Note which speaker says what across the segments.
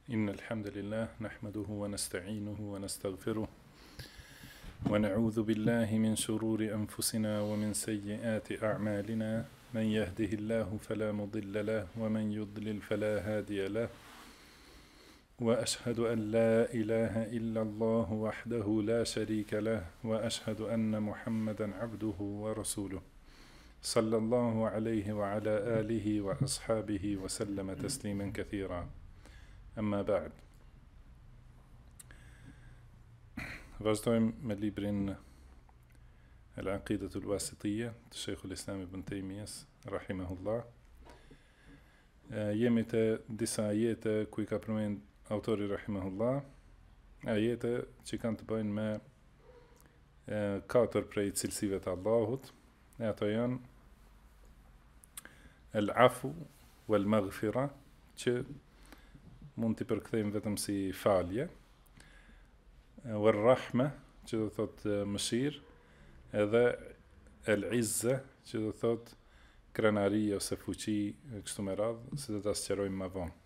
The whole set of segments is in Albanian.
Speaker 1: إن الحمد لله نحمده ونستعينه ونستغفره ونعوذ بالله من شرور أنفسنا ومن سيئات أعمالنا من يهده الله فلا مضل له ومن يضلل فلا هادي له وأشهد أن لا إله إلا الله وحده لا شريك له وأشهد أن محمدا عبده ورسوله صلى الله عليه وعلى آله وأصحابه وسلم تسليما كثيرا أما بعد. Vazhdojmë me librin Al-Aqidatul Wasitiyya të Sheikhul Islam Ibn Taymiyas rahimahullah. Jemi te disa ajete ku I ka përmend autori rahimahullah, ajete që kanë të bëjnë me katër prej cilësive të Allahut, e ato janë al-afu wal-maghfira, që mund t'i përkthejmë vetëm si falje, wal-rahma, që do thot mëshirë, edhe el-izza, që do thot krenari ose fuqi, kështu me radhë, se do t'a sqarojmë më vonë.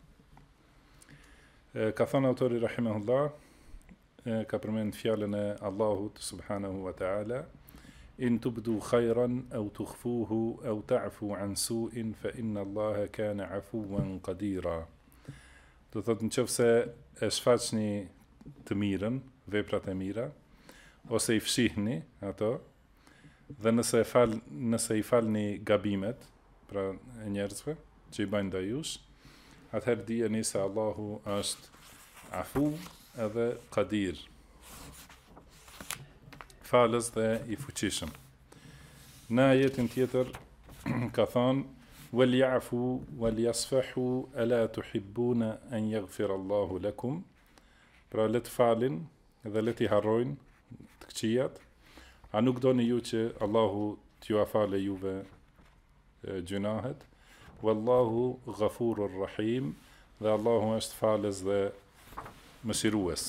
Speaker 1: Ka thënë autori rahimahullah, ka përmend fjalën e Allahut subhanahu wa ta'ala, in tubdu khayran aw tukhfuhu aw ta'fu an su'in fa inna Allaha kana 'afuwan qadira. Do thot nëse e shfaqni të mirën, veprat e mira, ose I fshihni ato, dhe nëse I falni gabimet, pra e njerëzve që I bëjnë ndaj jush, atëherë dijeni se Allahu është afu edhe qadir, falës dhe I fuqishëm. Në ajetin tjetër ka thënë وَلْيَعْفُوا وَلْيَصْفَحُوا أَلَا تُحِبُّونَ أَنْ يَغْفِرَ اللَّهُ لَكُمْ. Pra le të falin dhe le t'i harrojnë të këqijat, a nuk doni ju që Allahu t'ju afale juve gjunahet, Wallahu ghafurur rahim, dhe Allahu është falës dhe mëshirues.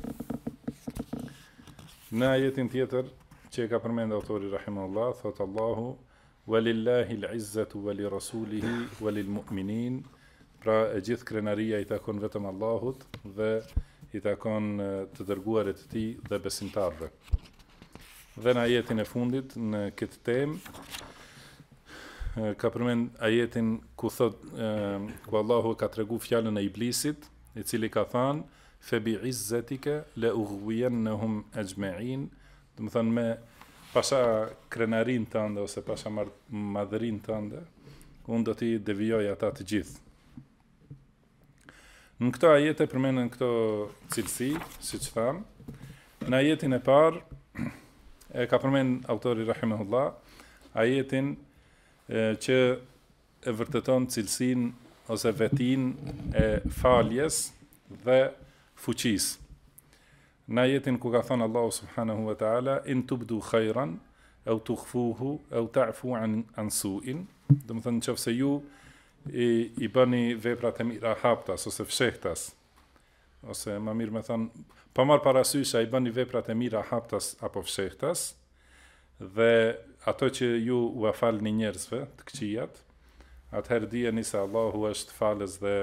Speaker 1: Në ajetin tjetër që ka përmend autori rahimahullah, thot Allahu Walillahi al-izzatu wa li rasulihi wa lil mu'minin. Pra e gjithë krenaria I takon vetëm Allahut dhe I takon të dërguarit të Tij dhe besimtarëve. Dhe në ajetin e fundit në këtë temë ka përmend ajetin ku thot ku Allahu ka tregu fjalën e Iblisit, I cili ka thënë fa bi izzatika la ughwiyannahum ajma'in, do të thënë me pasha krenarin tënde ose pasha madhërin tënde, unë do t'i devijoj ata të gjithë. Në këto ajete përmenden këto cilësi, siç tham. Në ajetin e parë e ka përmend autori rahimahullah, ajetin që e vërteton cilësinë ose vetinë e faljes dhe fuqisë. Në ajetin ku ka thënë Allahu subhanahu wa ta'ala, in tubdu khayran aw tukhfuhu aw ta'fu an su'in, do të thënë nëse ju I bëni veprat e mira haptas ose fshehtas, ose më mirë me thënë, pa marrë parasysh I bëni veprat e mira haptas apo fshehtas, dhe ato që ju u falni njerëzve të këqijat, atëherë dijeni se Allahu është falës dhe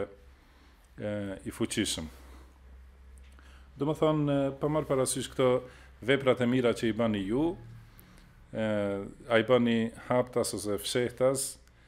Speaker 1: I fuqishëm. Do më thonë, pa marrë parasysh këto veprat e mira që I bëni ju, a I bëni haptas ose fshehtas,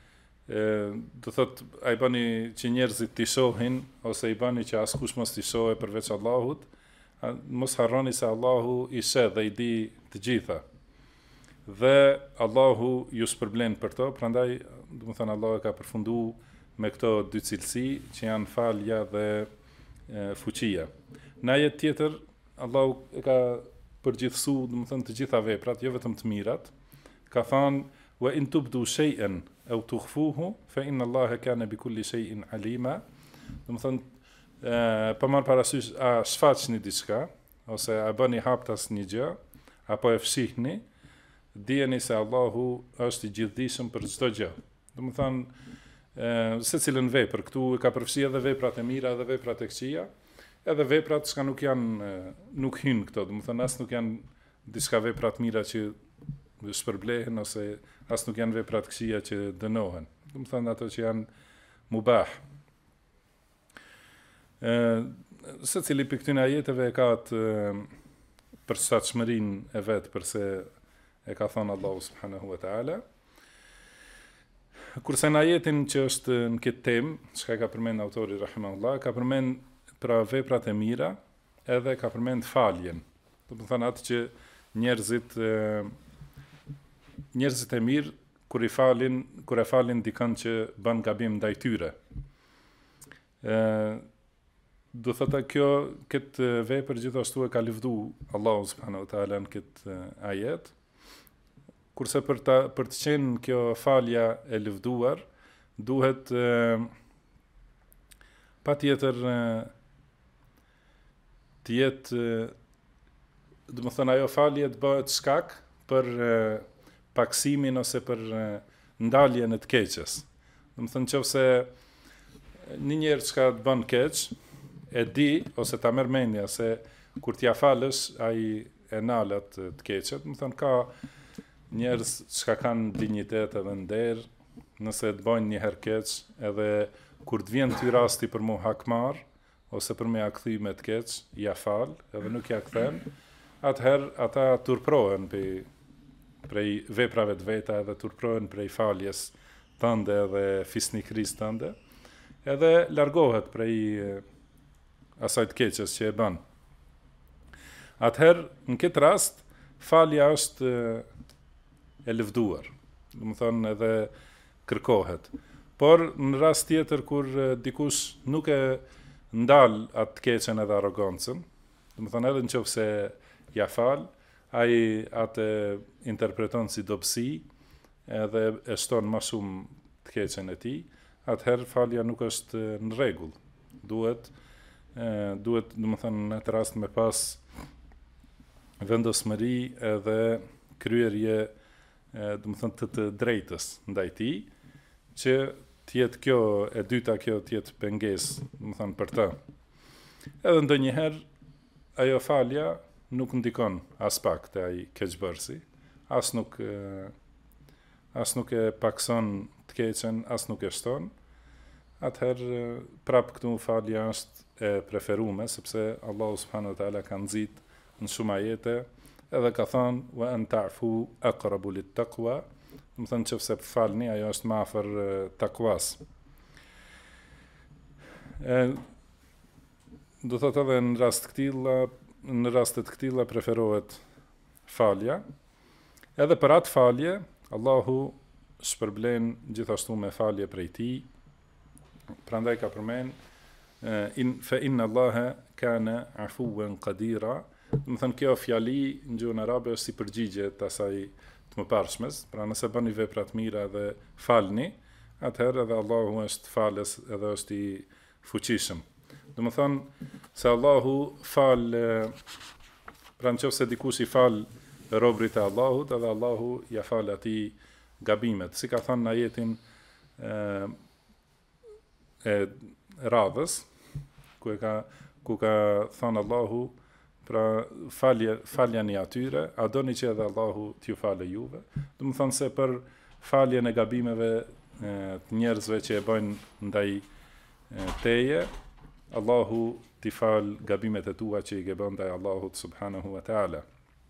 Speaker 1: do thot, a I bëni që njerëzit t'i shohin, ose I bëni që askush mos t'i shohe përveç Allahut, mos harroni se Allahu I sheh dhe I di të gjitha. Dhe Allahu ju shpërblen për to, prandaj, do më thonë, Allahu e ka përfundu me këto dy cilësi, që janë falja dhe fuqia. Në ajet tjetër, Allahu e ka përgjithësu, do të thënë, të gjitha veprat, jo vetëm të mirat. Ka thënë, wa in tubdu shay'an aw tukhfuhu fa inna Allaha kana bi kulli shay'in alima. Do të thënë, pa marrë parasysh a shfaqni diçka, ose a bëni haptas një gjë, apo e fshihni, dijeni se Allahu është I gjithdijshëm për çdo gjë. Do të thënë, secilën vepër, këtu ka përfshi edhe veprat e mira edhe veprat e këqija, edhe veprat që nuk janë, nuk hynë këto, do të thënë as nuk janë diçka veprat mira që shpërblehen, ose as nuk janë veprat këqija që dënohen. Do të thënë ato që janë mubah. Se cili për këtyne ajeteve ka të përshtatshmërinë e vetë përse e ka thënë Allahu subhanahu wa ta'ala. Kurse në ajetin që është në këtë temë, çka ka përmend autori rahimahullah, ka përmend pra veprat e mira, edhe ka përmend faljen. Do të thënë atë që njerëzit e mirë kur e falin dikën që bën gabim ndaj tyre. Do thotë këtë vepër gjithashtu e ka lëvdu Allahu subhanahu wa taala në këtë ajet. Kurse për të qenë kjo falja e lëvduar, duhet patjetër të jetë, do të thënë ajo falje të bëhet shkak për paksimin ose për ndaljen e të keqes. Do të thënë nëse një njerëz që të bën keq, e di ose ta merr mendja se kur t'ja falësh ai e nalat të keqet, do të thënë ka njerëz që kanë dinjitet edhe nder, nëse të bëjnë një herë keq, edhe kur të vjen ty rasti për mu hakmar, ose për me ja kthy me të keq, ja fal, edhe nuk ja kthen, atëherë ata turprohen prej veprave të veta, edhe turprohen prej faljes tënde edhe fisnikrisë tënde, edhe largohet prej asaj të keqes që e bën. Atëherë, në këtë rast, falja është e lëvduar, do të thonë edhe kërkohet. Por në rast tjetër kur dikush nuk e ndal atë të keqen edhe arrogancën, do të thonë edhe nëse ja fal, ai atë interpreton si dobësi, edhe e shton më shumë të keqen e tij, atëherë falja nuk është në rregull. Duhet do të thonë në atë rast me pas vendosmëri edhe kryerje do të thonë të drejtës ndaj tij, që të jetë kjo e dyta, kjo të jetë pengesë, do të thonë për të. Edhe ndonjëherë ajo falja nuk ndikon as pak te ai keqbërsi, as nuk e pakson të keqen, as nuk e shton. Atëherë prap këtu falja është e preferuar, sepse Allahu subhanahu wa taala ka nxit në shumë ajete, edhe ka thënë wa an ta'fu aqrabu lit-taqwa, do të thonë nëse falni, ajo është më afër takwas. Do thotë edhe në raste të këtilla preferohet falja. Edhe për atë falje, Allahu shpërblen gjithashtu me falje prej tij. Prandaj ka përmend fa inna Allaha kana afuwan qadira. Do të thënë kjo fjali në gjuhën arabe është si përgjigje të asaj të mëparshmes, pra nëse bëni vepra të mira dhe falni, atëherë edhe Allahu është falës edhe është i fuqishëm. Do të thonë se Allahu fal, pra nëse dikush i fal robrit e Allahut, edhe Allahu ja fal atij gabimet, si ka thënë në ajetin e radhës, ku ka thënë Allahu, pra falja një atyre, a doni që edhe Allahu t'ju falë juve. Do të thonë se për faljen e gabimeve të njerëzve që e bëjnë ndaj teje, Allahu t'i fal gabimet e tua që i ke bën ndaj Allahut subhanahu wa taala.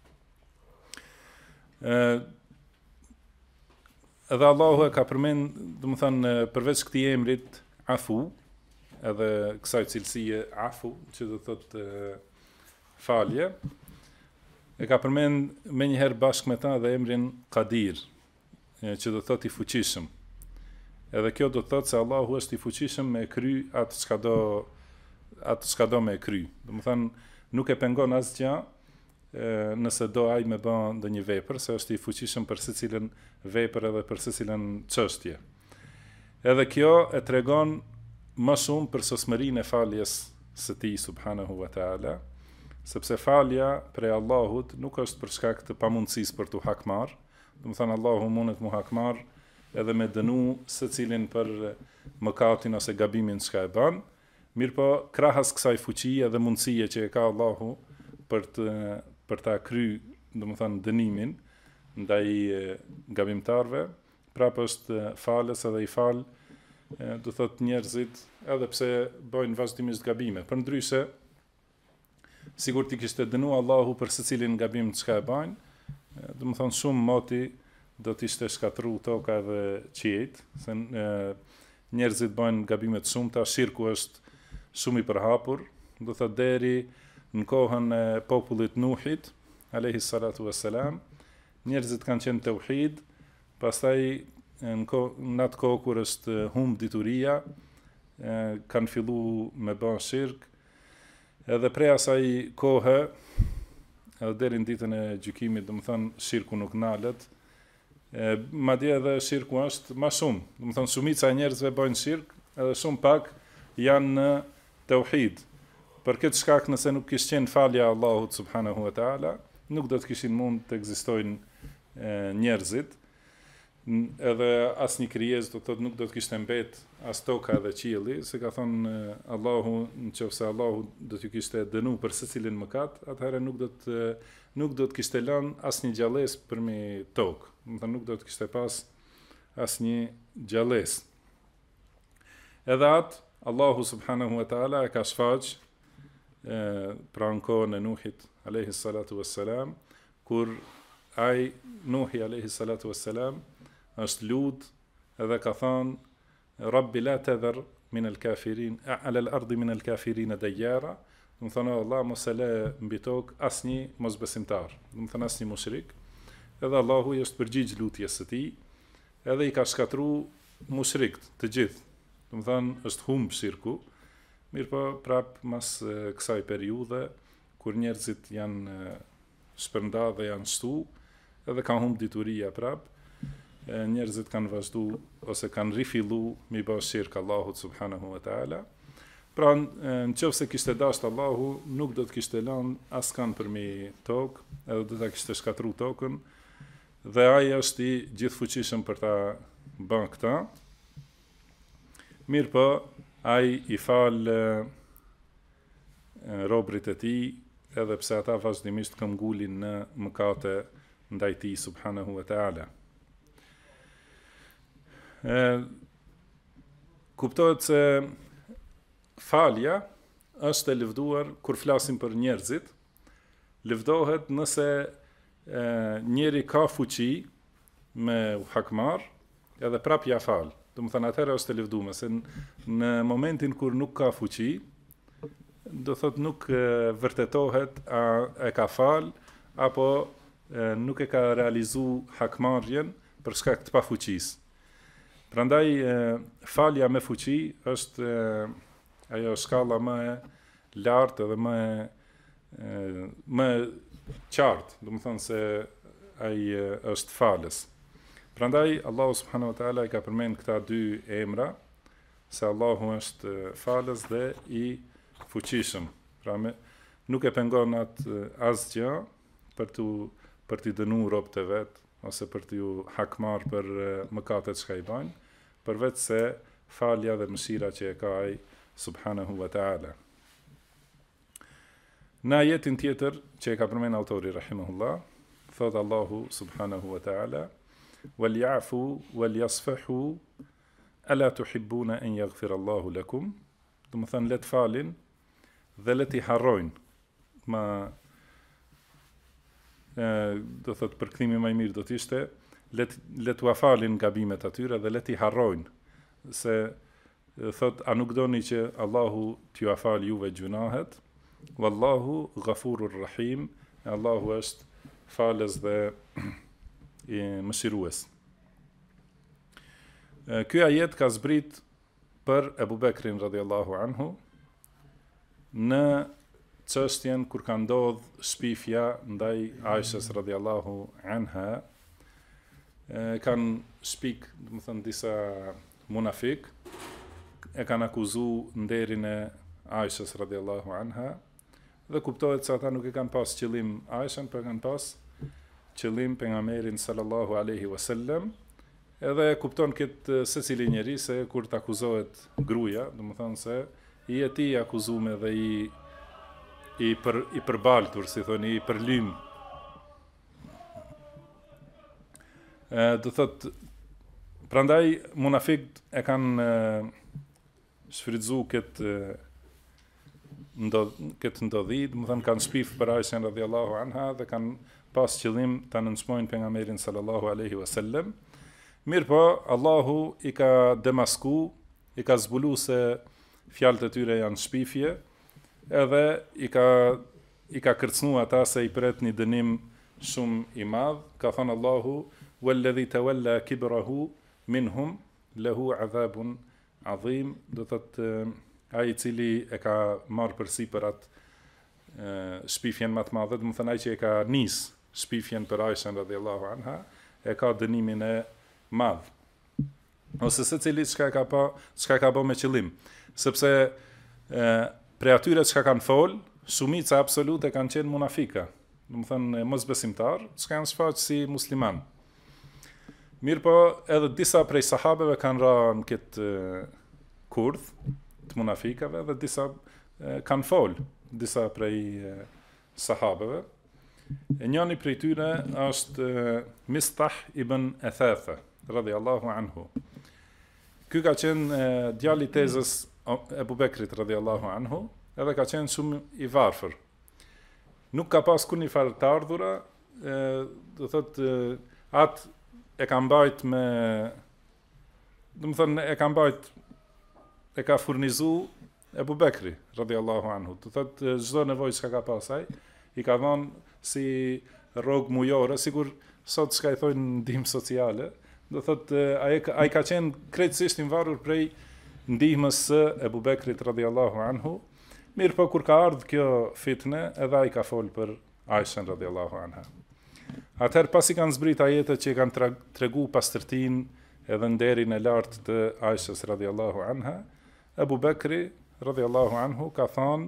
Speaker 1: Edhe Allahu e ka përmend, do të thonë përveç këtij emrit afu, edhe kësaj cilësie afu, që do thotë falje, e ka përmend me njëherë bashkë me ta dhe emrin Qadir, që do thotë i fuqishëm. Edhe kjo do thotë se Allahu është i fuqishëm me kry atë çka do me kry. Do të thonë nuk e pengon asgjë nëse do ai me bën ndonjë vepër, se është i fuqishëm për secilën vepër edhe për secilën çështje. Edhe kjo e tregon më shumë për sosmërinë e faljes së tij subhanahu wa taala, sepse falja prej Allahut nuk është për shkak të pamundësisë për tu hakmar. Do të thonë Allahu mundet mu hakmar edhe me dënu secilin për mëkatin ose gabimin që e bën, mirëpo krahas kësaj fuqie dhe mundësie që e ka Allahu për ta kry, do të thonë dënimin ndaj gabimtarve, prapë është falës edhe i fal do thot njerëzit, edhe pse bëjnë vazhdimisht gabime. Përndryshe, sigur ti kishte dënu Allahu për secilin gabim çka e bajnë, do të thonë shumë moti do t'ishte shkatru toka dhe qiejt, se njerëzit bëjnë gabime të shumta, shirku është shumë i përhapur, do thot deri në kohën e popullit Nuhit, alayhi salatu wassalam, njerëzit kanë qenë tauhid, pastaj në atë kohë kur është humb dituria, kanë fillu me bën shirk, edhe prej asaj kohe, edhe deri në ditën e gjykimit, do të thonë shirku nuk nalet, madje edhe shirku është më shumë, do të thonë shumica e njerëzve bëjnë shirk, edhe shumë pak janë në tauhid. Për këtë shkak, nëse nuk kishte qenë falja e Allahut subhanahu wa taala, nuk do të kishin mund të ekzistojnë njerëzit, edhe asnjë krijesë do të thotë nuk do të kishte mbet as toka edhe qielli, se ka thënë Allahu, nëse Allahu do t'ju kishte dënu për secilin mëkat, atëherë nuk do të kishte lënë asnjë gjallësë përmi tokë. Do të thonë nuk do të kishte pas asnjë gjallësë. Edhe atë Allahu subhanahu wa taala e ka shfaq pra në kohën e Nuhit alayhi salatu wassalam, kur ai Nuhi alayhi salatu wassalam është lut edhe ka thënë Rabbi la tadhar min al-kafirin ala al-ardi min al-kafirin dajjara, do të thonë Allah mos e lë mbi tokë asnjë mosbesimtar, do të thonë asnjë mushrik. Edhe Allahu i është përgjigj lutjes së tij, edhe i ka shkatruar mushrikt të gjithë. Do të thonë është humb shirku, mirë po prap mas kësaj periudhe kur njerëzit janë shpërnda dhe janë shtu, edhe kanë humb dituria prap, njerëzit kanë vazhdu ose kanë rifillu mi bë shirk Allahut subhanahu wa taala. Pra nëse kishte dashur Allahu, nuk do të kishte lënë askan përmi tokë, edhe do ta kishte shkatruar tokën, dhe ai është i gjithfuqishëm për ta bën këtë. Mirë po, ai i fal robrit e tij, edhe pse ata vazhdimisht këmbgulin në mëkate ndaj tij subhanahu wa taala. Kuptohet se falja është e lëvduar kur flasim për njerëzit, lëvdohet nëse njeri ka fuqi me hakmar, edhe prap ja fal. Do të thënë atëherë është e lëvduar, se në momentin kur nuk ka fuqi, do thot nuk vërtetohet a e ka fal apo nuk e ka realizu hakmarrjen për shkak të pafuqisë. Prandaj falja me fuqi është ajo shkalla më e lartë dhe më qartë, do të thonë se ai është falës. Prandaj Allahu subhanahu wa taala i ka përmend këta dy emra, se Allahu është falës dhe i fuqishëm. Pra nuk e pengon atë asgjë për t'i dënuar robët e vet, ose për t'ju hakmar për mëkatet që ka i bajnë, përveç se falja dhe mëshira që e ka ai subhanahu wa taala. Në ajetin tjetër që e ka përmend autori rahimahullah, thot Allahu subhanahu wa taala: "Walyafu walyasfahu ala tuhibbuna an yaghfira Allahu lakum." Do të thënë le të falin dhe le t'i harrojnë. Do thot përkthimi më i mirë do të ishte le t'u falin gabimet atyre dhe le t'i harrojnë, se thot a nuk doni që Allahu t'ju afal juve gjunahet, wallahu ghafurur rahim, Allahu është falës dhe i mëshirues. Ky ajet ka zbrit për Ebu Bekrin radhiyallahu anhu në çështjen kur ka ndodh shpifja ndaj Aishës radhiyallahu anha. Kanë shpik, do të thënë disa munafik, e kanë akuzu nderin e Aishës radhiyallahu anha, dhe kuptohet se ata nuk e kanë pas qëllim Aishën, por kanë pas qëllim pejgamberin sallallahu alaihi wasallam. Edhe kupton këtë secili njeri se kur të akuzohet gruaja, do të thënë se i e tij akuzuar dhe i përbaltur, si thoni, i përlym. Do thot Prandaj munafikt e kanë shfrytzu këtë ndodhi, do të thënë kanë shpif për Aishën radhiyallahu anha dhe kanë pas qëllim ta nënçmojnë pejgamberin sallallahu alaihi wasallam. Mirë po, Allahu i ka demasku, i ka zbulu se fjalët e tyre janë shpifje, edhe i ka kërcnu ata se i pret një dënim shumë i madh. Ka thënë Allahu: "Walladhi tawalla kibrahu minhum lahu adhabun adhim", do thotë ai i cili e ka marrë përsipër atë shpifjen më të madhe, do të thënë ai që e ka nis shpifjen për Aishën radhiyallahu anha, e ka dënimin e madh. Ose secili çka ka bë me qëllim, sepse prej atyre që kanë fol, shumica absolute kanë qenë munafika, do të thënë mosbesimtar, që kanë shfaqur si musliman. Mirë po, edhe disa prej sahabeve kanë ra në këtë kurdh të munafikave, dhe disa kanë fol, disa prej sahabeve. E njëni prej tyre është Mistah ibn Athatha, radhiyallahu anhu. Ky ka qenë djali i tezës Ebu Bekrit radhiyallahu anhu, edhe ka qenë shumë i varfër. Nuk ka pas kur një farë të ardhura, do thotë atë e ka mbajt me, do të thënë e ka furnizu Ebu Bekri radhiyallahu anhu. Do thotë çdo nevojë që ka pas ai, i ka dhënë si rrogë mujore, sigur sot çka i thonë ndihmë sociale. Do thotë ai ka qenë krejtësisht i varur prej ndihmës së Ebu Bekrit radhiyallahu anhu. Mirë po, kur ka ardhur kjo fitne, edhe ai ka fol për Aishën radhiyallahu anha. Atëherë pasi kanë zbrit ajetet që kanë tregu pastërtinë edhe nderin e lartë të Aishës radhiyallahu anha, Ebu Bekri radhiyallahu anhu ka thonë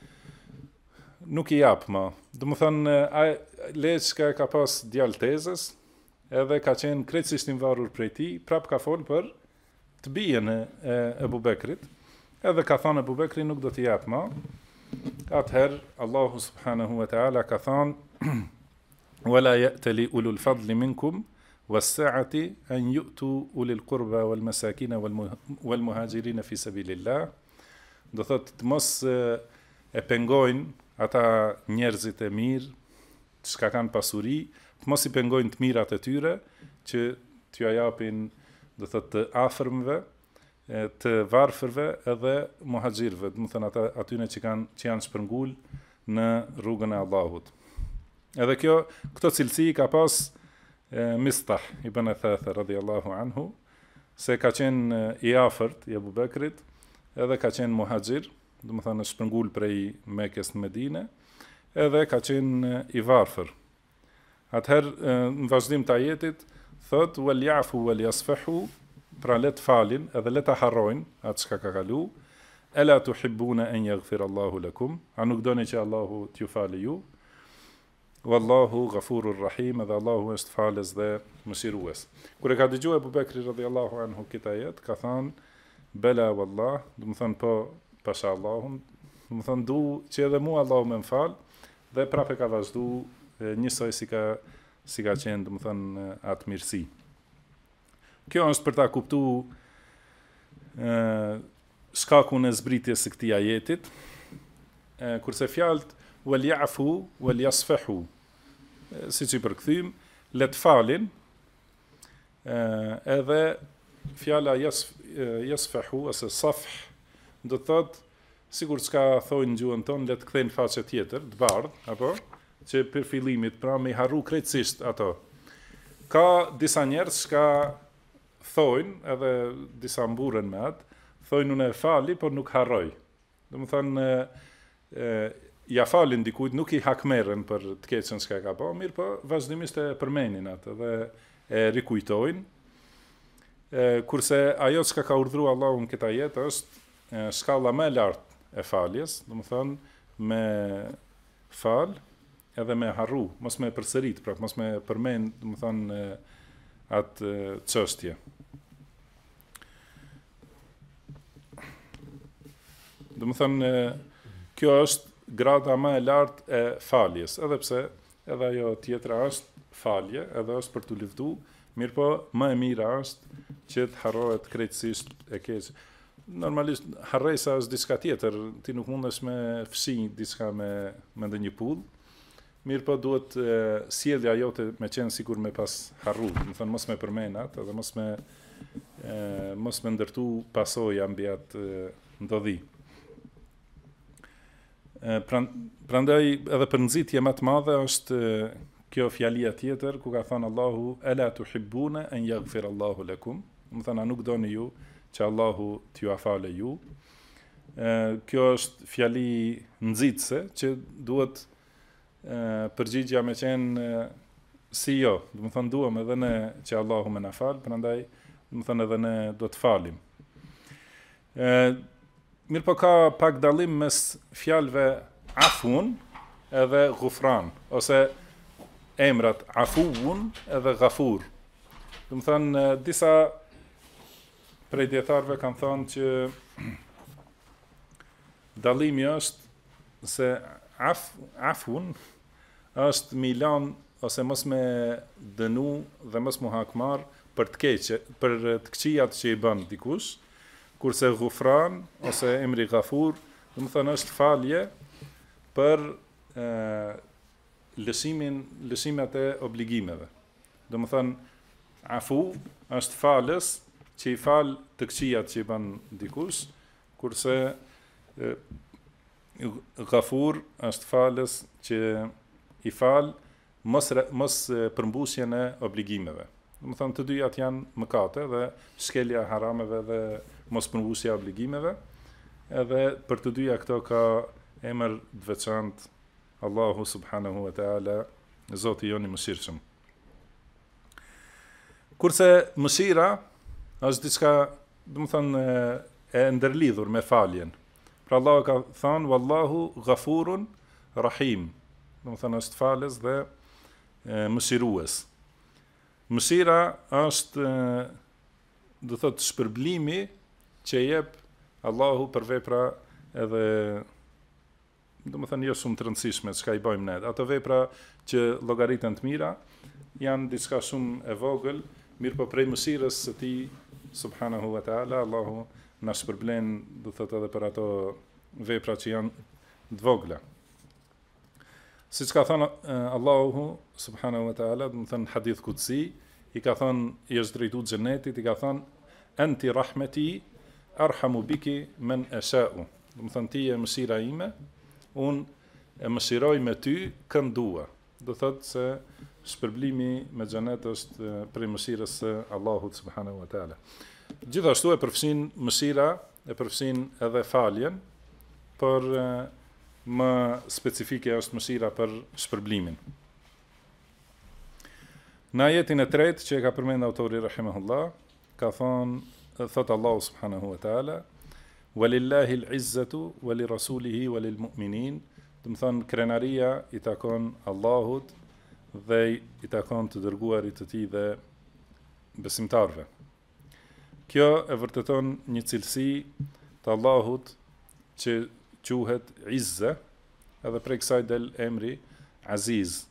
Speaker 1: nuk i jap më. Do të thonë leçka ka pas djalë tezës, edhe ka qenë krejtësisht i varur prej tij, prap ka fol për të bijen e Ebu Bekrit, edhe ka thonë Ebu Bekri nuk do t'i jap më. Atëherë Allahu subhanahu wa taala ka thonë: "Wala ya'tali ulul fadli minkum was-sa'ati an yu'tu ulil qurba wal masakin wal muhajirin fi sabilillah." Do thotë të mos e pengojnë ata njerëzit e mirë që kanë pasuri, të mos i pengojnë të mirat e tyre që t'ju japin, do thotë të afërmve, të varfërve edhe muhaxhirëve, do të thënë ata atyre që janë shpërngul në rrugën e Allahut. Edhe këto cilësi ka pas Mistah ibn Athatha radhiyallahu anhu, se ka qenë i afërt i Abu Bekrit, edhe ka qenë muhaxhir, do të thënë shpërngul prej Mekës në Medinë, edhe ka qenë i varfër. Atëherë në vazhdim të ajetit thot: "Wal ya'fu wal yasfahu", pra le të falin edhe le të harrojnë atë çka ka kalu. "Ela tuhibbuna an yaghfira Allahu lakum", a nuk doni që Allahu t'ju falë ju? "Wallahu ghafurur rahim", edhe Allahu është falës dhe mëshirues. Kur e ka dëgjuar Abu Bekri radhiyallahu anhu këtë ajet, ka thënë: "Bela wallah", do të thonë po pasha Allahun, do të thonë du që edhe mua Allahu më fal, dhe prapë ka vazhdu njësoj si ka qenë, do të thonë atë mirësi. Kjo është për ta kuptuar shkakun e zbritjes së këtij ajetit, kurse fjalët wal ya'fu wal yasfahu, siç i përkthym, le të falin, edhe fjala yasfahu ose safh do të thotë sigur çka thonë gjuhën tonë, le të kthejnë faqe tjetër, të bardhë, apo që për fillimit, pra me i harru krejtësisht ato. Ka disa njerëz që thojnë, edhe disa mburën me atë, thojnë unë e fali, por nuk harroj. Do më thënë, ja falin dikujt, nuk i hakmerën për të keqen që ka po, mirë po vazhdimisht e përmenin atë, dhe e rikujtojnë. Kurse ajo që ka urdhru Allahu në këta jetë është shkalla me lartë e faljes, do më thënë, me fal, edhe me harru, mos me përsërit, pra mos me përmen, do më thënë, atë çështje. Do më thënë, kjo është grada më e lartë e faljes, edhe pse edhe ajo tjetra është falje, edhe është për të luftu, mirë po më e mira është që të harrohet krejtësisht e keq. Normalisht harresa është diçka tjetër, ti nuk mundesh me fshi diçka me ndonjë pull. Mirë po duhet sjellja jote me qenë sikur me pas harru, do të thonë mos me përmenat edhe mos me ndërtu pasoja mbi atë ndodhi. Prandaj edhe për nxitje më të madhe është kjo fjalia tjetër ku ka thënë Allahu ela tuhibbuna an yaghfir Allahu lakum, do të thonë a nuk doni ju që Allahu t'ju afale ju. Kjo është fjali nxitse që duhet përgjigja me qenë si jo, do të thonë duam edhe ne që Allahu më na fal, prandaj do të thonë edhe ne do të falim. Mirë po ka pak dallim mes fjalëve afun edhe ghufran, ose emrat afuun edhe ghafur. Do të thonë disa prej dietarëve kanë thënë që dallimi është se afun është me lan ose mos me dënu dhe mos mu hakmar për të këqijat që i bën dikush, kurse ghufran ose emri ghafur, do të thonë është falje për lëshimet e obligimeve. Do të thonë afu është falës që i fal të këqijat që i bën dikush, kurse ghafur është falës që i fal mos përmbusjen e obligimeve. Do të thonë të dyjat janë mëkate dhe shkelja harameve dhe mos përmbusja e obligimeve, edhe për të dyja këto ka emër të veçantë Allahu subhanahu wa taala, Zoti joni mëshirshëm. Kurse mëshira është diçka, do të thonë e ndërlidhur me faljen. Pra Allahu ka thënë wallahu ghafurun rahim. Do të thonë është falës dhe mëshirues. Mëshira është do thotë shpërblimi që jep Allahu për vepra edhe do të thënë jo shumë të rëndësishme çka i bëjmë ne. Ato vepra që llogariten të mira janë diçka shumë e vogël, mirë po prej mëshirës së Tij subhanahu wa taala Allahu na shpërblen, do thotë edhe për ato vepra që janë të vogla. Siç ka thënë Allahu subhanahu wa taala, do të thënë hadith kutsi, i ka thënë i është drejtuar xhenetit, i ka thënë anti rahmeti arhamu biki men asha'u. Do të thënë ti je mëshira ime, unë e mëshiroj me ty kën dua. Do thotë se shpërblimi me xhenet është prej mëshirës së Allahut subhanahu wa taala. Gjithashtu e përfshin mëshira, e përfshin edhe faljen, por më specifike është mëshira për shpërblimin. Në ajetin e tretë që e ka përmend autori rahimahullah, ka thot Allahu subhanahu wa taala walillahi al-izzatu wa li rasulihi wa lil mu'minin, do të thonë krenaria i takon Allahut dhe i takon të dërguarit të Tij dhe besimtarve. Kjo e vërteton një cilësi të Allahut që quhet Izza, edhe prej kësaj del emri Aziz.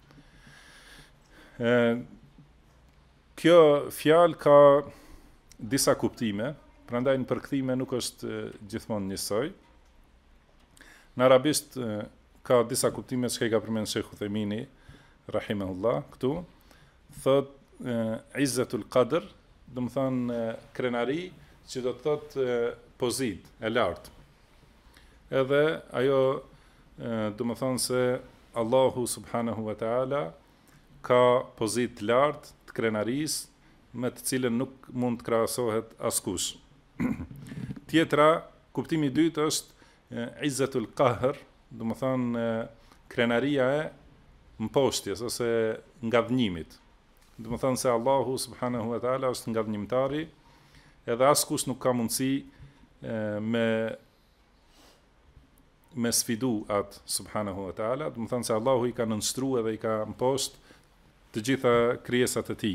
Speaker 1: Kjo fjalë ka disa kuptime, prandaj në përkthime nuk është gjithmonë njësoj. Në arabisht ka disa kuptime që ka përmend Sheikh Uthemini rahimahullah këtu. Thot Izzatul Qadr, do të thonë krenari që do të thotë pozit e lartë. Edhe ajo do të thonë se Allahu subhanahu wa taala ka pozit lartë të krenarisë me të cilën nuk mund të krahasohet askush. Tjetra, kuptimi i dytë është Izzatul Qahr, do të thonë krenaria e mposhtjes ose ngadhnimit. Do të thonë se Allahu subhanahu wa taala është ngadhnimtari, edhe askush nuk ka mundësi me sfidu atë subhanahu wa taala. Do të thonë se Allahu i ka nënshtruar dhe i ka mposht të gjitha krijesat e Tij.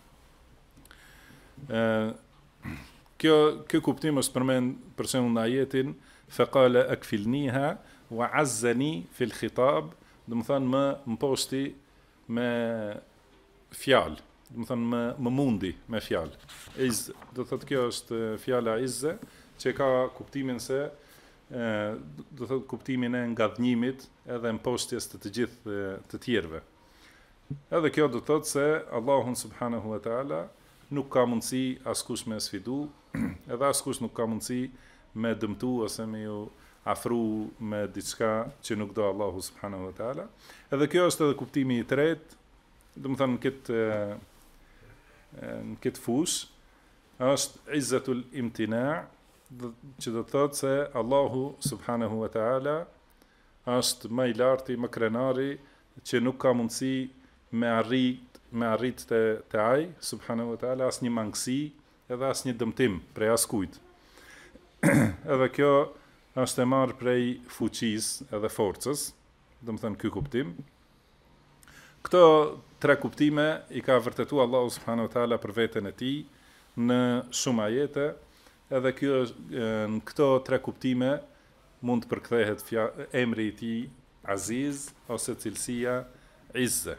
Speaker 1: Kjo kuptim është përmend për shembull në ajetin faqala akfilniha wa azzani fil khitab, do të thonë më mposhti me fjalë, do të thënë më mundi me fjalë. Izz, do thotë kjo është fjala izze, që ka kuptimin se do thotë kuptimin e ngadhnimit edhe mposhtjes të gjithë të tjerëve. Edhe kjo do thotë se Allahun subhanahu wa taala nuk ka mundësi askush me sfidu, edhe askush nuk ka mundësi me dëmtu ose me ju afru me diçka që nuk do Allahu subhanahu wa taala. Edhe kjo është edhe kuptimi i tretë, do të thënë në këtë fush, është izzatul imtina', që do të thotë se Allahu subhanahu wa taala është më i larti, më krenari, që nuk ka mundësi me arrit te ai subhanahu wa taala asnjë mangësi edhe asnjë dëmtim prej askujt. Edhe kjo është e marrë prej fuqisë edhe forcës, do të thënë ky kuptim. Këto tre kuptime i ka vërtetuar Allahu subhanahu wa taala për veten e tij në shumë ajete, edhe kjo në këto tre kuptime mund të përkthehet emri i tij Aziz ose cilësia Izze.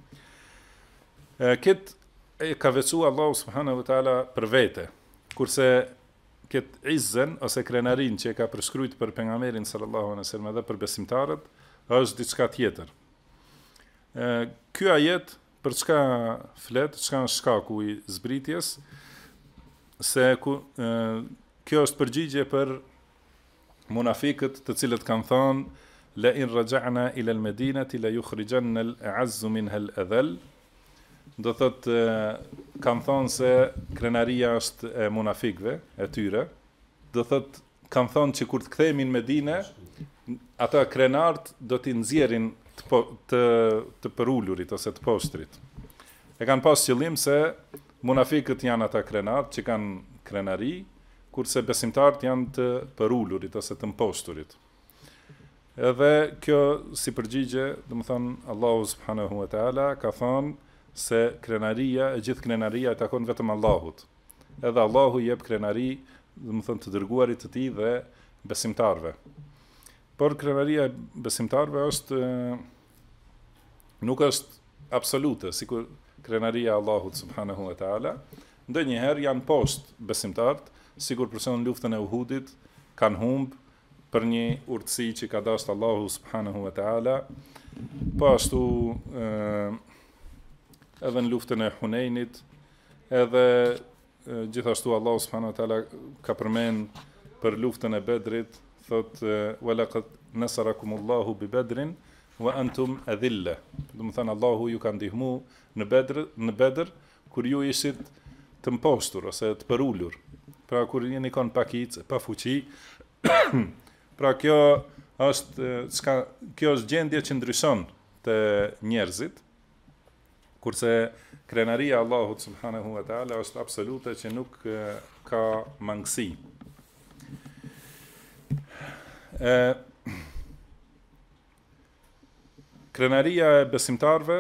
Speaker 1: Këtë ka veçuar Allahu subhanahu wa taala për vete, kurse këtë izzen ose krenarin që e ka përshkruajtur për pejgamberin sallallahu alaihi wasallam dhe për besimtarët është diçka tjetër. Ky ajet për çka flet, çka është shkaku i zbritjes, se kjo është përgjigje për munafikët të cilët kanë thënë la in raja'na ila al-Madinati la yukhrijanna al-a'azzu minha al-adhall. Do thotë kanë thonë se krenaria është e munafikëve, e tyre. Do thotë kanë thonë që kur të kthehemi në Medinë, ata krenart do t'i nxjerrin të përulurit ose të poshtrit. E kanë pas qëllim se munafikët janë ata krenart që kanë krenari, kurse besimtarët janë të përulurit ose të mposhturit. Edhe kjo si përgjigje, do të thonë Allahu subhanahu wa taala ka thonë se krenaria, e gjithë krenaria e takon vetëm Allahut. Edhe Allahu jep krenari, do të thonë të dërguarit të tij dhe besimtarve. Por krenaria e besimtarve nuk është absolute, sikur krenaria e Allahut subhanahu wa taala. Ndonjëherë janë poshtë besimtarët, sikur për shembull në luftën e Uhudit kanë humb për një urtësi që ka dashur Allahu subhanahu wa taala. Po ashtu edhe në luftën e Hunenit, edhe gjithashtu Allahu subhanahu wa taala ka përmend për luftën e Bedrit, thotë walaqad nasarakumullahu bi Badrin wa antum adilla. Do të thënë Allahu ju ka ndihmuar në Bedr kur ju ishit të mpostur ose të përulur. Pra kur jeni kon pakic, pa fuqi. Pra kjo është gjendje që ndryshon te njerëzit. Kurse krenaria Allahut subhanahu wa taala është absolute që nuk ka mangësi. Krenaria e besimtarve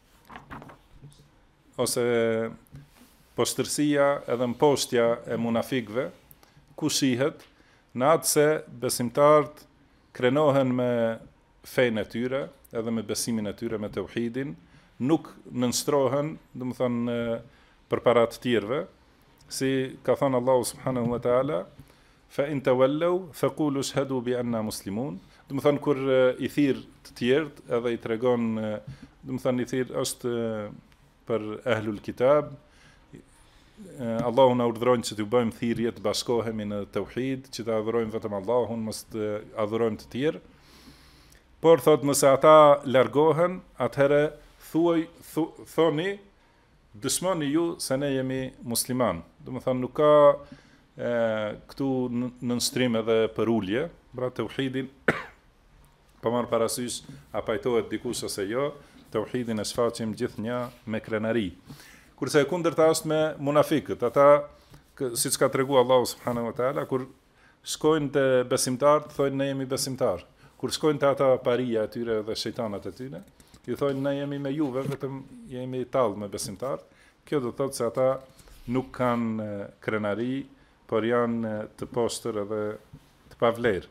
Speaker 1: ose poshtërsia edhe mposhtja e munafikëve ku shihet në atë se besimtarët krenohen me fenë e tyre edhe me besimin e tyre me tauhidin, nuk nënshtrohen, do të thonë përpara të tjerëve, si ka thënë Allahu subhanahu wa taala, fa in tawallaw faqulu ashhadu bi anna muslimun. Do të thonë kur i thirr të tjerët edhe i tregon, do të thonë i thirr është për ahlul kitab, Allahu na urdhëron që t'u bëjmë thirrje të bashkohemi në tauhid, që të adhurojmë vetëm Allahun, mos të adhurojmë të tjerë. Por thot nëse ata largohen, atëherë thoni dëshmoni ju se ne jemi musliman. Do të thonë nuk ka këtu nënshtrim edhe për ulje, pra tauhidin pa marrë parasysh a pajtohet dikush ose jo, tauhidin e shfaqim gjithnjë me krenari. Kurse e kundërta është me munafikët, ata siç ka treguar Allahu subhanahu wa taala, kur shkojnë te besimtarët, thonë ne jemi besimtar. Kur shkojnë te ata paria e tyre dhe shejtanat e tyre, i thonë ne jemi me juve, vetëm jemi tallë me besimtar. Kjo do të thotë se ata nuk kanë krenari, por janë të poshtër edhe të pavlerë.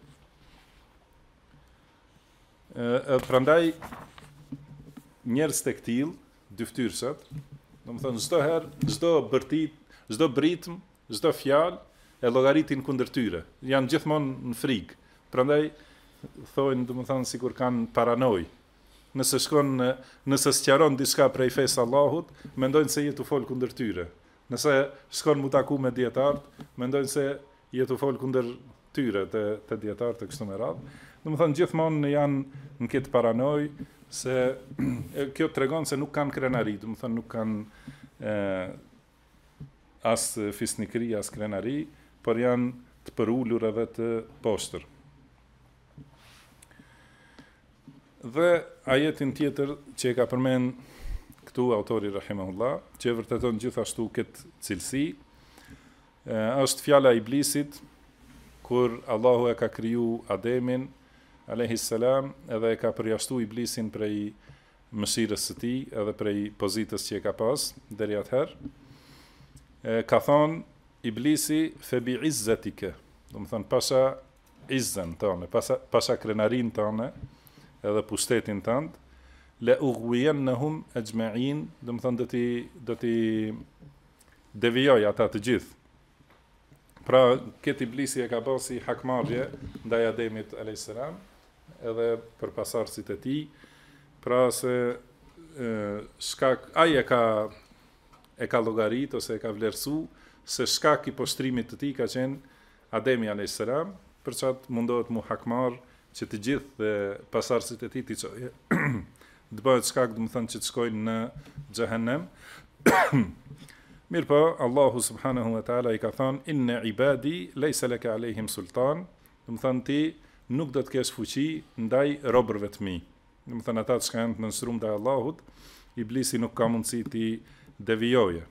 Speaker 1: Prandaj njerëz të këtill, dyftyrshët, Domethënë çdo herë, çdo bërtit, çdo britm, çdo fjalë e llogaritin kundër tyre. Janë gjithmonë në frikë. Prandaj thonë domethënë sikur kanë paranoj. Nëse sqaron diçka prej fesë Allahut, mendojnë se je tu fol kundër tyre. Nëse shkon mu taku me dietarët, mendojnë se je tu fol kundër tyre te dietarët e kështu me radhë. Domethënë gjithmonë janë në këtë paranoj se kjo tregon se nuk kanë krenari, domethënë nuk kanë as fisnikëri, as krenari, por janë të përulur edhe të poshtër. Dhe ajetin tjetër që e ka përmend këtu autori rahimahullah, që e vërteton gjithashtu këtë cilësi, është fjala e Iblisit kur Allahu e ka kriju Ademin alayhi salam, edhe e ka përjashtu Iblisin prej mëshirës së tij edhe prej pozitës që e ka pas deri atëherë. Ka thonë Iblisi fe bi izzetike, do të thonë pasha izzën tonë, pasha krenarin tonë edhe pushtetin tënd, le ughwiyannahum ajma'in, do të thonë do t'i devijoj ata të gjithë. Pra këtë Iblisi e ka bërë si hakmarrje ndaj Ademit alayhis salam, edhe për pasardhësit e tij, pra se shkak ai e ka llogarit ose e ka vlerësu se shkak i poshtrimit të tij ka qenë Ademi alayhis salam, për çat mundohet mu hakmar që të gjithë pasardhësit e tij të bëhet shkak, do të thonë, që të shkojnë në xhehenem. Mirë po, Allahu subhanahu wa taala i ka thënë inna ibadi laysa laka alehim sultan, do të thonë ti nuk do të kesh fuqi ndaj robërve të mi. Do të thonë ata që kanë të nënshkruar ndaj Allahut, Iblisi nuk ka mundësi ti devijoje.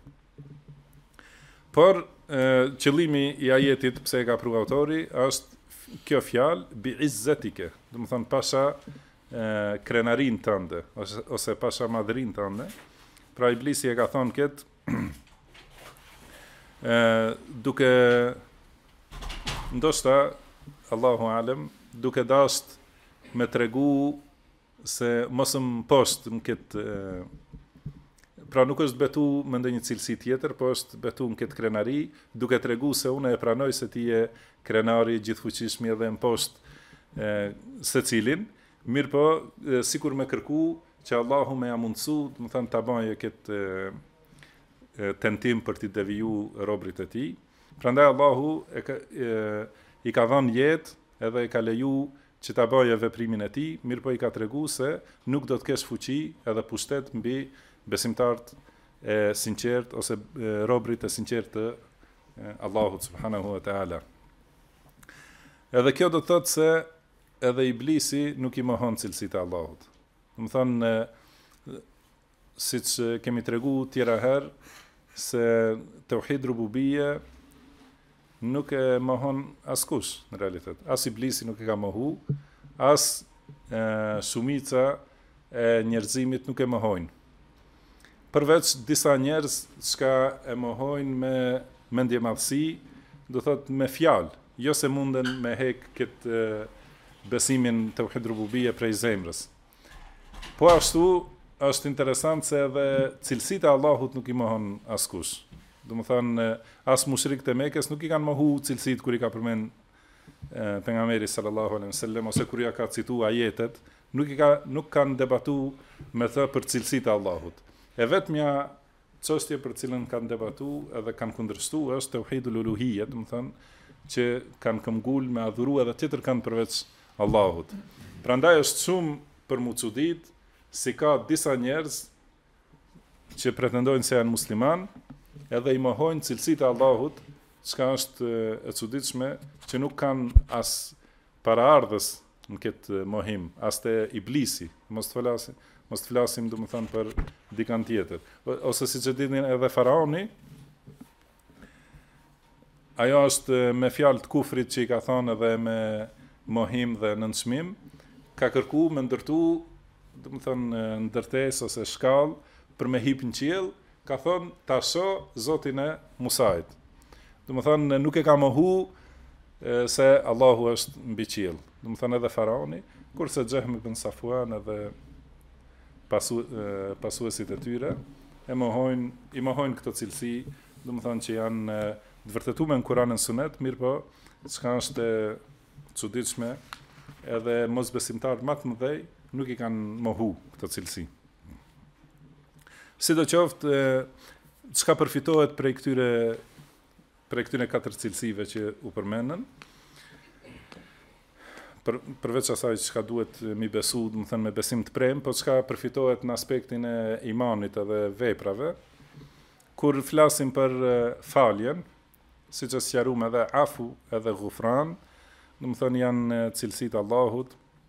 Speaker 1: Por qëllimi i ajetit pse e ka pru autori është kjo fjalë bi izzetike, do të thonë pasha krenarin tënde ose pasha madhrin tënde. Pra Iblisi e ka thonë këtë duke ndoshta Allahu alem, duke dasht me tregu se mos më post në këtë pra nuk është betu me ndonjë cilësi tjetër, po është betu në këtë krenari, duke tregu se unë e pranoj se ti je krenari gjithfuqishmi edhe në poshtë secilin, mirë po sikur me kërku që Allahu me ja mundësu, do të thënë ta bëjë këtë tentim për t'i deviju robrit e tij. Prandaj Allahu i ka dhënë jetë edhe i ka leju që ta bëjë veprimin e tij, mirë po i ka tregu se nuk do të kesh fuqi edhe pushtet mbi besimtarët e sinqert ose robrit e sinqert të Allahut subhanahu wa taala. Edhe kjo do të thotë se edhe Iblisi nuk i mohon cilësitë e Allahut. Do të thonë siç kemi treguar tjera herë se tauhid rububie nuk e mohon askush në realitet. As Iblisi nuk e ka mohu, as shumica e njerëzimit nuk e mohojnë. Përveç disa njerëz që e mohojnë me mendje madhësi, do thot me fjalë, jo se munden me hek këtë besimin tauhid rububie prej zemrës. Po ashtu është interesant se edhe cilësitë e Allahut nuk i mohon askush. Do të thonë as mushrikët e Mekës nuk i kanë mohu cilësitë kur i ka përmend pejgamberi sallallahu alaihi wasallam ose kur ja ka cituar ajetet, nuk kanë debatu me të për cilësitë e Allahut. E vetmja çështje për cilën kanë debatu edhe kanë kundërshtuar është tauhidul uluhiyya, do të thonë që kanë këmbgul me adhuru edhe tjetër kanë përveç Allahut. Prandaj është shumë për mu çudit si ka disa njerëz që pretendojnë se janë musliman edhe i mohojnë cilësitë e Allahut, çka është e çuditshme që nuk kanë as paraardhës në këtë mohim, as te Iblisi, mos të flasim do të thënë për dikant tjetër. Ose siç e dinin edhe faraoni, ajo është me fjalë të kufrit që i ka thonë edhe me mohim dhe nënçmim, ka kërku me ndërtu, do të thënë ndërtesë ose shkallë për me hip në qiell, ka thonë ta shoh Zotin e Musait. Do të thënë nuk e ka mohu se Allahu është mbi qiell. Do të thënë edhe faraoni, kurse Xehmi ibn Safuan edhe pasuesit e tyre, i mohojnë këto cilësi, do më thonë që janë të vërtetuar në Kur'anin Sunet, mirë po, çka është e çuditshme, edhe mosbesimtarët më të mëdhej nuk i kanë mohu këto cilësi. Sidoqoftë, çka përfitohet prej këtyre katër cilësive që u përmendën, përveç asaj çka duhet mi besu, do të thënë me besim të prem, po çka përfitohet në aspektin e imanit edhe veprave, kur flasim për faljen, siç është sqaruar edhe afu edhe ghufran, do të thënë janë cilësitë e Allahut,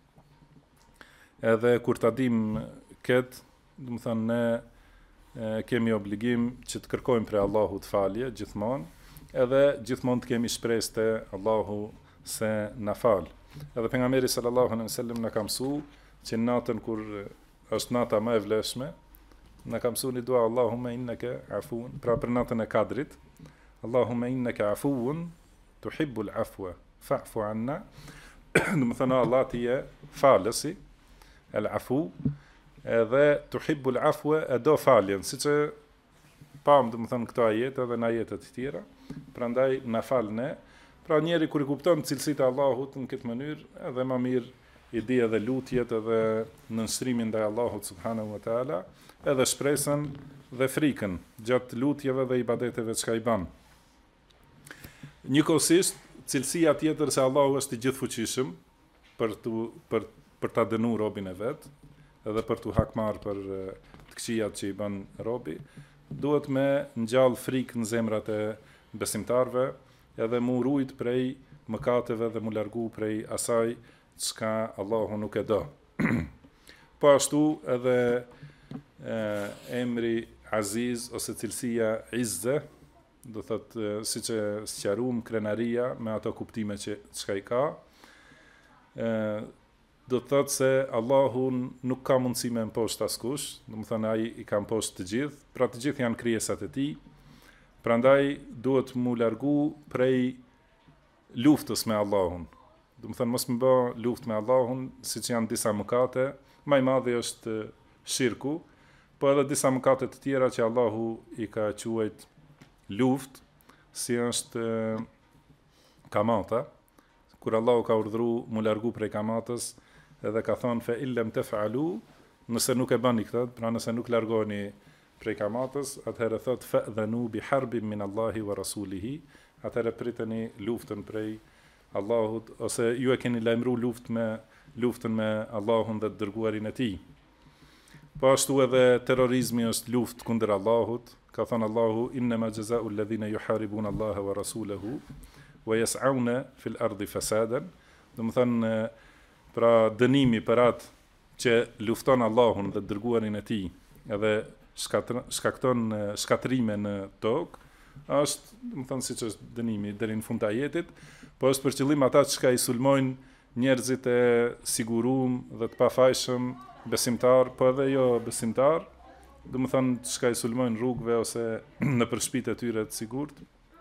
Speaker 1: edhe kur ta dim këtë, do të thënë ne kemi obligim që të kërkojmë prej Allahut falje gjithmonë, edhe gjithmonë të kemi shpresë te Allahu se na fal. Edhe pejgamberi sallallahu alaihi wasallam na ka mësuar që natën kur është nata më e vlefshme, na ka mësuar një dua Allahumma innaka afun, pra për natën e Kadrit, Allahumma innaka afun tuhibbul afwa fa'fu anna. Do të thënë Allah ti je falësi, el afu, edhe tuhibbul afwa e do faljen, siç e pam do të thënë këto ajete edhe në ajete të tjera. Prandaj na fal ne. Pra njeri kur i kupton cilësitë e Allahut në këtë mënyrë, edhe më mirë i di edhe lutjet edhe nënshtrimin ndaj Allahut subhanahu wa taala, edhe shpresën dhe frikën gjatë lutjeve dhe ibadeteve çka i bën. Njëkohësisht, cilësia tjetër se Allahu është i gjithfuqishëm për ta dënuar robin e vet, edhe për t'u hakmarr për të këqijat që i bën robi, duhet me ngjall frikë në zemrat e besimtarve, edhe mu rujt prej mëkateve dhe mu largu prej asaj çka Allahu nuk e do. Po ashtu edhe emri Aziz ose cilësia Izze, do thot siç e sqaruam krenaria me ato kuptime që çka i ka, do të thotë se Allahu nuk ka mundësi me impost askush, do të thonë ai i ka impost të gjithë, pra të gjithë janë krijesat e tij. Prandaj duhet mu largu prej luftës me Allahun. Do të thënë mos më bë luftë me Allahun, siç janë disa mëkate, më i madhi është shirku, po edhe disa mëkate të tjera që Allahu i ka quajt luftë, si është kamata, kur Allahu ka urdhëruar mu largu prej kamatës, edhe ka thonë fe illem tef'alu, nëse nuk e bëni këtë, pra nëse nuk largoni prej kamatës, atëherë thot fa'dhanu bi harbin min Allahi wa rasulihi, atëherë priteni luftën prej Allahut, ose ju e keni lajmëruar luftën me Allahun dhe të dërguarin e tij. Po ashtu edhe terrorizmi është luftë kundër Allahut, ka thënë Allahu innama jazaa'u alladhina yuharibuna Allaha wa rasulahu wa yas'auna fil ardi fasadan, do të thënë pra dënimi për atë që lufton Allahun dhe të dërguarin e tij, edhe shkakton shkatrime në tokë, është, do të thënë siç është dënimi deri në fund të ajetit, po është për qëllim ata që i sulmojnë njerëzit e siguruar dhe të pafajshëm, besimtar, po edhe jo besimtar, do të thënë që i sulmojnë rrugëve ose në shtëpitë e tyre të sigurt,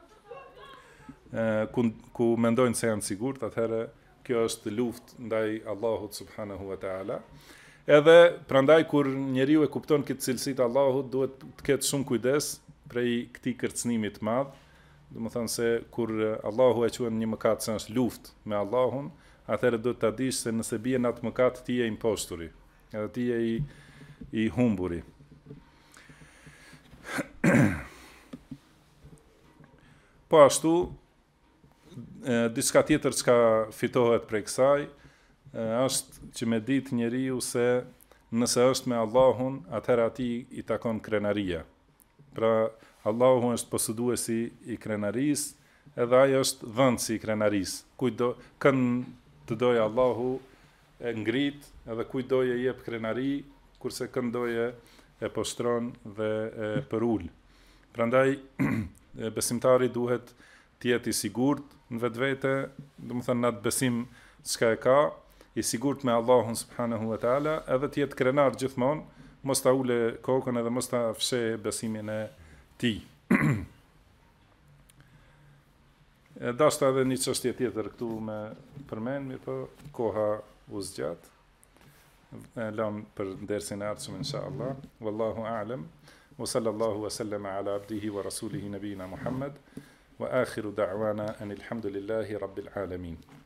Speaker 1: ku mendojnë se janë sigurt, atëherë kjo është luftë ndaj Allahut subhanahu wa taala. Edhe prandaj kur njeriu e kupton këtë cilësi të Allahut, duhet të ketë shumë kujdes prej këtij kërcënimi të madh. Do të thënë se kur Allahu e quan një mëkat se është luftë me Allahun, atëherë duhet ta dish se nëse bie në atë mëkat ti je imposturi, edhe ti je i humburi. Po ashtu, diçka tjetër që fitohet prej kësaj, është që me ditë njeriu se nëse është me Allahun, atëherë atij i takon krenaria. Pra, Allahu është posëduesi i krenarisë, edhe ai është dhënësi i krenarisë. Kënd të doje Allahu e ngrit, edhe kujt doje jep krenari, kurse kënd doje e poshtron dhe e përul. Prandaj besimtari duhet të jetë i sigurt në vetvete, do të thënë në atë besim çka e ka, i sigurt me Allahun subhanahu wa taala, edhe të jetë krenar gjithmonë, mos ta ule kokën edhe mos ta fshehë besimin e tij. Dashta edhe një çështje tjetër këtu me përmend, mirë po koha u zgjat. Lëm për dersin e ardhshëm inshallah. Wallahu a'lam. وصلى الله وسلم على عبده ورسوله نبينا محمد وآخر دعوانا أن الحمد لله رب العالمين.